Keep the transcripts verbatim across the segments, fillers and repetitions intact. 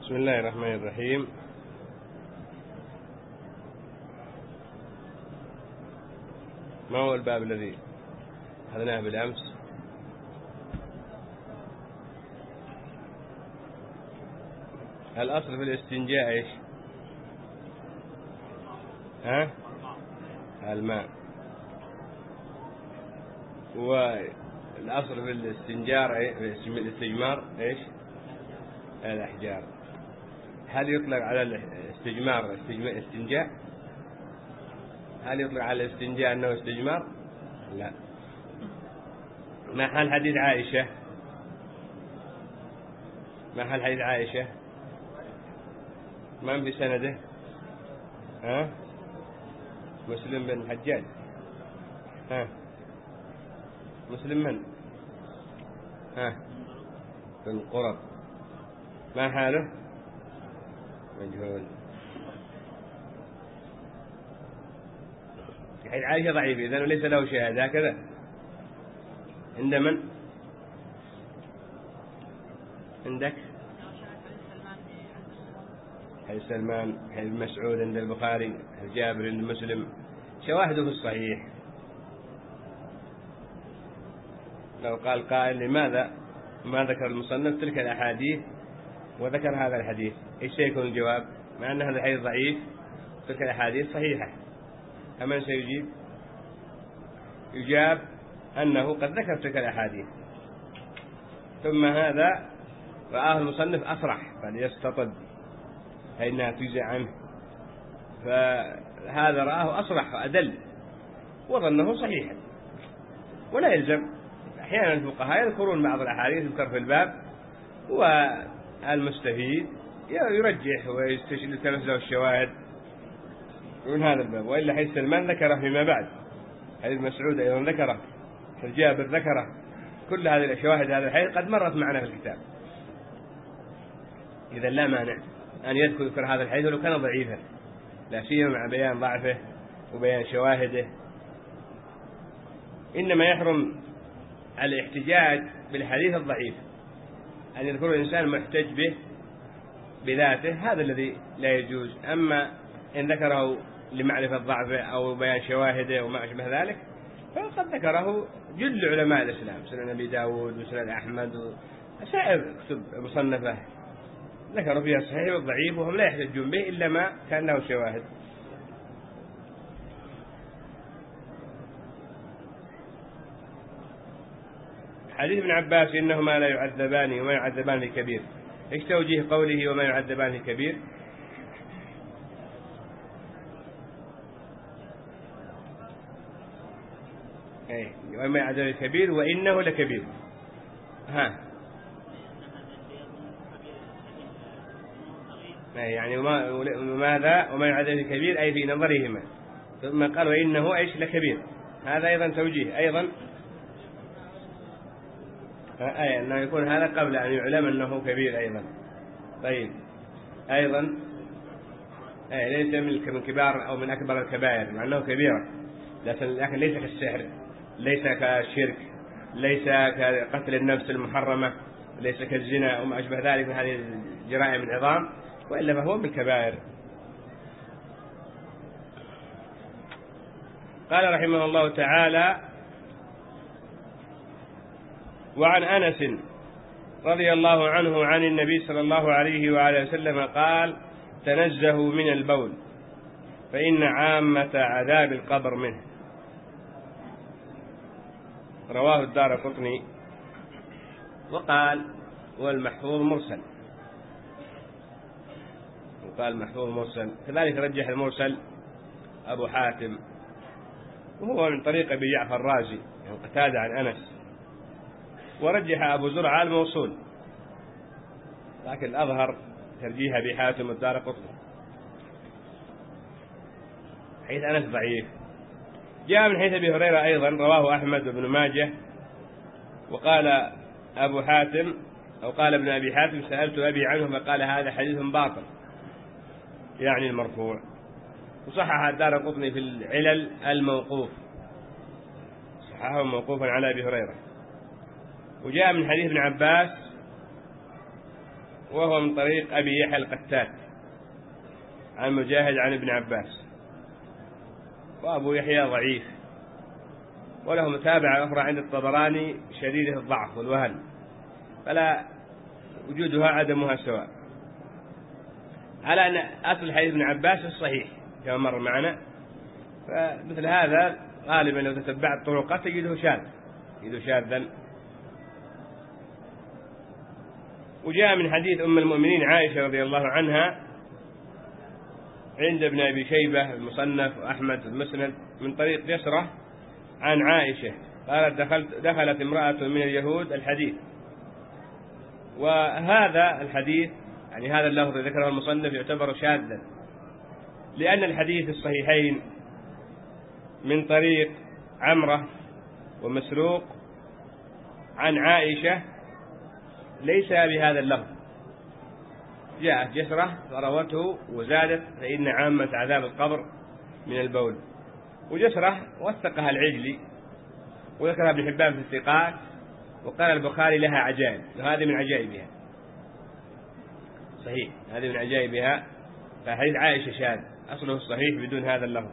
بسم الله الرحمن الرحيم. ما هو الباب الذي أخذناه بالأمس؟ الأصل في الاستنجاء إيش؟ ها؟ الماء. والأصل في الاستنجار الاستجمار إيش؟ الأحجار. هل يطلق على الاستجمار استنجاء؟ هل يطلق على الاستنجاء أنه استجمار؟ لا. ما حال حديث عائشة؟ ما حال حديث عائشة؟ من في سنده؟ ها؟ مسلم بن الحجاج. ها؟ مسلم من؟ ها؟ بن قرب. ما حاله؟ مجهول. حديث عائشة ضعيف إذن وليس له شهادة هكذا. عند من؟ عندك؟ حديث سلمان، حديث مسعود عند البخاري، حديث جابر عند مسلم، شواهده في الصحيح. لو قال قائل لماذا ما ذكر المصنف تلك الأحاديث وذكر هذا الحديث، ايش سيكون الجواب؟ مع أن هذا الحديث ضعيف تلك الأحاديث صحيحة. فمن سيجيب؟ يجاب أنه قد ذكر تلك الأحاديث، ثم هذا رآه المصنف أصرح فليستطد فإنها تجزى عنه، فهذا رآه أصرح وأدل وظنه صحيحا. ولا يلزم، أحيانا الفقهاء يذكرون بعض الأحاديث يذكر في الباب والمستفيد يرجح ويستشهد له الشواهد من هذا الباب. وإلا حديث سلمان ذكره فيما بعد، حديث مسعود أيضا ذكره، حديث جابر ذكره، كل هذه الشواهد هذا الحديث قد مرت معنا في الكتاب. إذا لا مانع أن يذكر هذا الحديث ولو كان ضعيفا، لا سيما مع بيان ضعفه وبيان شواهده. إنما يحرم الاحتجاج بالحديث الضعيف، أن يذكر الإنسان محتج به بذاته، هذا الذي لا يجوز. أما إن ذكره لمعرفة ضعفه أو بيان شواهده وما أشبه ذلك فقد ذكره جل علماء الإسلام، سنن أبي داود وسنن أحمد وسائر كتب مصنفة ذكروا فيها الصحيح والضعيف، وهم لا يحتجون به إلا ما كان له شواهد. حديث ابن عباس إنهما لا يعذبان وما يعذبان في كبير، إيش توجيه قوله وما يعذبان في كبير؟ أي وما يعذبان في كبير وإنه لكبير. ها يعني وماذا وما يعذبان في كبير أي في نظرهما، ثم قال وإنه إيش لكبير، هذا أيضا توجيه أيضا أي أنه يكون هذا قبل أن يعلم أنه كبير أيضا. طيب أيضا أي ليس من كبار أو من أكبر الكبائر مع أنه كبيرة، لكن ليس كالسحر، ليس كالشرك، ليس كقتل النفس المحرمة، ليس كالزنا وما أشبه ذلك من هذه الجرائم العظام، وإلا فهو من الكبائر. قال رحمه الله تعالى: وعن أنس رضي الله عنه عن النبي صلى الله عليه وآله وسلم قال: تنزهوا من البول فإن عامة عذاب القبر منه. رواه الدارقطني. وقال والمحفوظ مرسل، وقال محفوظ مرسل، كذلك رجح المرسل أبو حاتم، وهو من طريق أبي جعفر الرازي يعني قتادة عن أنس، ورجح أبو زرعة الموصول، لكن الأظهر ترجيح أبي حاتم الدارقطني. حيث أنس ضعيف. جاء من حيث أبي هريرة أيضا، رواه أحمد بن ماجه. وقال أبو حاتم أو قال ابن أبي حاتم: سألت أبي عنه فقال هذا حديث باطل، يعني المرفوع. وصحح الدارقطني في العلل الموقوف، صححه موقوفا على أبي هريرة. وجاء من حديث ابن عباس وهو من طريق أبي يحيى القتات عن مجاهد عن ابن عباس، وأبو يحيى ضعيف، وله متابعة أخرى عند الطبراني شديدة الضعف والوهن، فلا وجودها عدمها سواء، على أن أصل حديث ابن عباس الصحيح كما مر معنا. فمثل هذا غالبا لو تتبعت طرقه تجده شاذ تجده شاذا. وجاء من حديث أم المؤمنين عائشة رضي الله عنها عند ابن أبي شيبة المصنف وأحمد المسند من طريق يسرة عن عائشة قالت دخلت دخلت امرأة من اليهود الحديث. وهذا الحديث يعني هذا اللفظ ذكره المصنف يعتبر شاذا، لأن الحديث الصحيحين من طريق عمرة ومسروق عن عائشة ليس بهذا اللفظ. جاءت جسرة فروته وزادت فإن عامة عذاب القبر من البول، وجسرة وثقها العجلي وذكرها ابن حبان في الثقات، وقال البخاري لها عجائب، وهذه من عجائبها صحيح، هذه من عجائبها. فحديث عائشة شاذ أصله الصحيح بدون هذا اللفظ.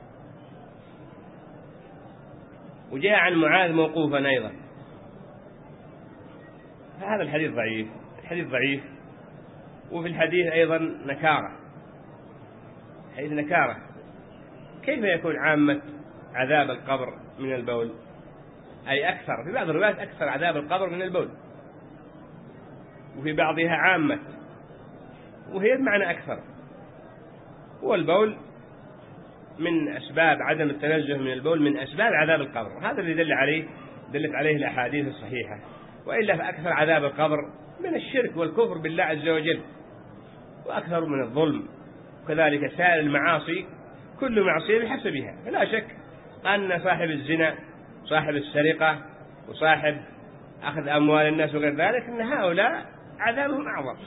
وجاء عن معاذ موقوفا أيضا، فهذا الحديث ضعيف، الحديث ضعيف. وفي الحديث أيضا نكارة، حديث نكارة، كيف يكون عامة عذاب القبر من البول؟ أي أكثر، في بعض الروايات أكثر عذاب القبر من البول، وفي بعضها عامة، وهي بمعنى أكثر. والبول من أسباب عدم التنزه من البول، من أسباب عذاب القبر، هذا اللي دل عليه دلت عليه الأحاديث الصحيحة. وإلا فأكثر عذاب القبر من الشرك والكفر بالله عز وجل، وأكثر من الظلم، وكذلك سائر المعاصي كل معصية بحسبها. فلا شك أن صاحب الزنا صاحب السرقة وصاحب أخذ أموال الناس وغير ذلك أن هؤلاء عذابهم أعظم.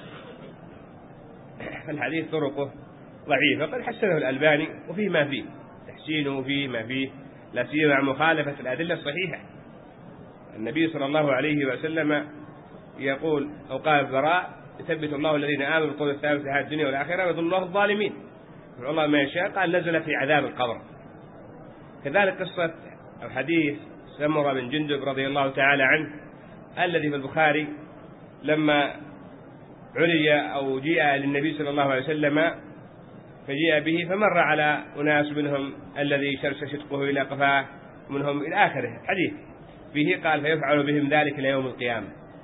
فالحديث طرقه ضعيفة، قد حسنه الألباني وفيه ما فيه تحسينه فيه ما فيه، لا سيما مع مخالفة الأدلة الصحيحة. النبي صلى الله عليه وسلم يقول أو قال البراء يثبت الله الذين آمنوا بالقول الثابت في هذه الدنيا والآخرة ويضل الله الظالمين، والله ما يشاء. قال نزل في عذاب القبر. كذلك قصة أو حديث سمرة بن جندب رضي الله تعالى عنه الذي في البخاري لما عري أو جيء للنبي صلى الله عليه وسلم فجيء به فمر على أناس منهم الذي شرش شدقه إلى قفاه ومنهم إلى آخره حديث فيه، قال فيفعل بهم ذلك إلى يوم القيامة.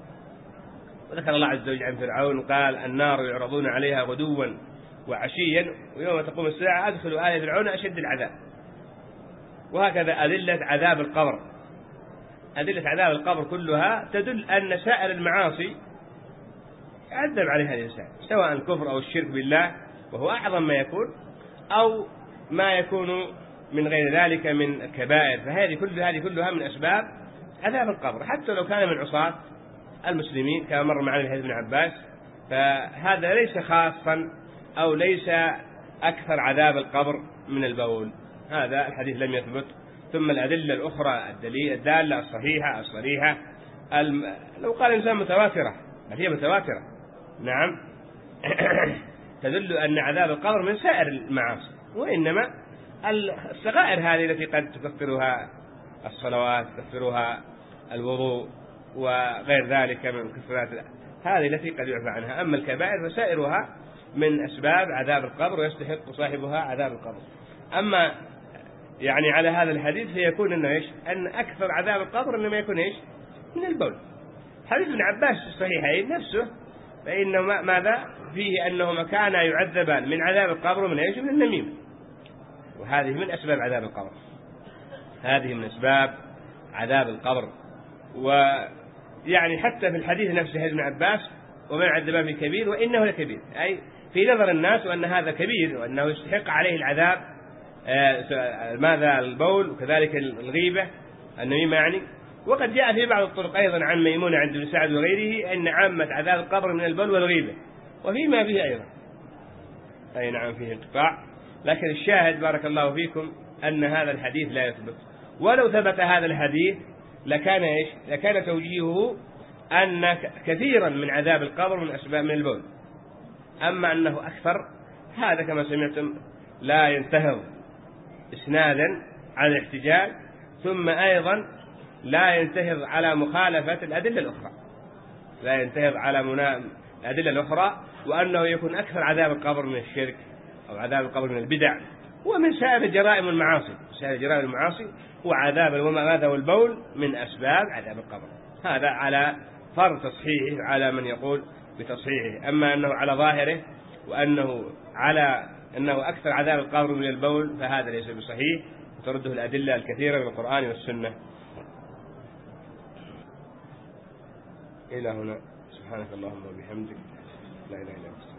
وذكر الله عز وجل عن فرعون قال النار يعرضون عليها غدوا وعشيا ويوم تقوم الساعة أدخلوا آل فرعون أشد العذاب. وهكذا أدلة عذاب القبر، أدلة عذاب القبر كلها تدل أن سائر المعاصي يعذب عليها الإنسان، سواء الكفر أو الشرك بالله وهو أعظم ما يكون، أو ما يكون من غير ذلك من الكبائر. فهذه كل هذه كلها من أسباب عذاب القبر، حتى لو كان من عصاة المسلمين كما مر معنا الحديث ابن عباس. فهذا ليس خاصا أو ليس أكثر عذاب القبر من البول، هذا الحديث لم يثبت. ثم الأدلة الأخرى الدليل الدالة الصحيحة الصريحة الم... لو قال الإنسان متواترة بل هي متواترة نعم تدل أن عذاب القبر من سائر المعاصي، وإنما الصغائر هذه التي قد تكفرها الصلوات تكفرها الوضوء وغير ذلك من كفرات هذه التي قد يعفى عنها. أما الكبائر فسائرها من أسباب عذاب القبر ويستحق صاحبها عذاب القبر. أما يعني على هذا الحديث فيكون أنه إيش؟ أن أكثر عذاب القبر إنما يكون إيش؟ من البول. حديث ابن عباس الصحيحين نفسه فإنه ماذا فيه أنهما كانا يعذبان من عذاب القبر من إيش؟ من النميمة، وهذه من أسباب عذاب القبر، هذه من أسباب عذاب القبر. ويعني حتى في الحديث نفسه حديث ابن عباس ومن عذب بكبير وإنه لكبير، أي في نظر الناس وأن هذا كبير وأنه يستحق عليه العذاب آه ماذا البول، وكذلك الغيبة النميمة يعني. وقد جاء في بعض الطرق أيضا عن ميمونة عند ابن سعد وغيره أن عامة عذاب القبر من البول والغيبة، وفيما به أيضا أي نعم فيه انقطاع. لكن الشاهد بارك الله فيكم أن هذا الحديث لا يثبت، ولو ثبت هذا الحديث لكان إيش؟ لكان توجيهه أن كثيرا من عذاب القبر من أسباب من البول. أما أنه أكثر هذا كما سمعتم لا ينتهض إسنادا على الاحتجاج، ثم أيضا لا ينتهض على مخالفة الأدلة الأخرى، لا ينتهض على الأدلة الأخرى، وأنه يكون أكثر عذاب القبر من الشرك أو عذاب القبر من البدع ومن سائر الجرائم والمعاصي. سائر الجرائم والمعاصي وعذاب الماء والبول من أسباب عذاب القبر. هذا على فرض تصحيحه على من يقول بتصحيحه. أما أنه على ظاهره وأنه على أنه أكثر عذاب القبر من البول فهذا ليس بصحيح، وترده الأدلة الكثيرة من القرآن والسنة. إلى هنا، سبحانك اللهم وبحمدك، لا إله إلا أنت.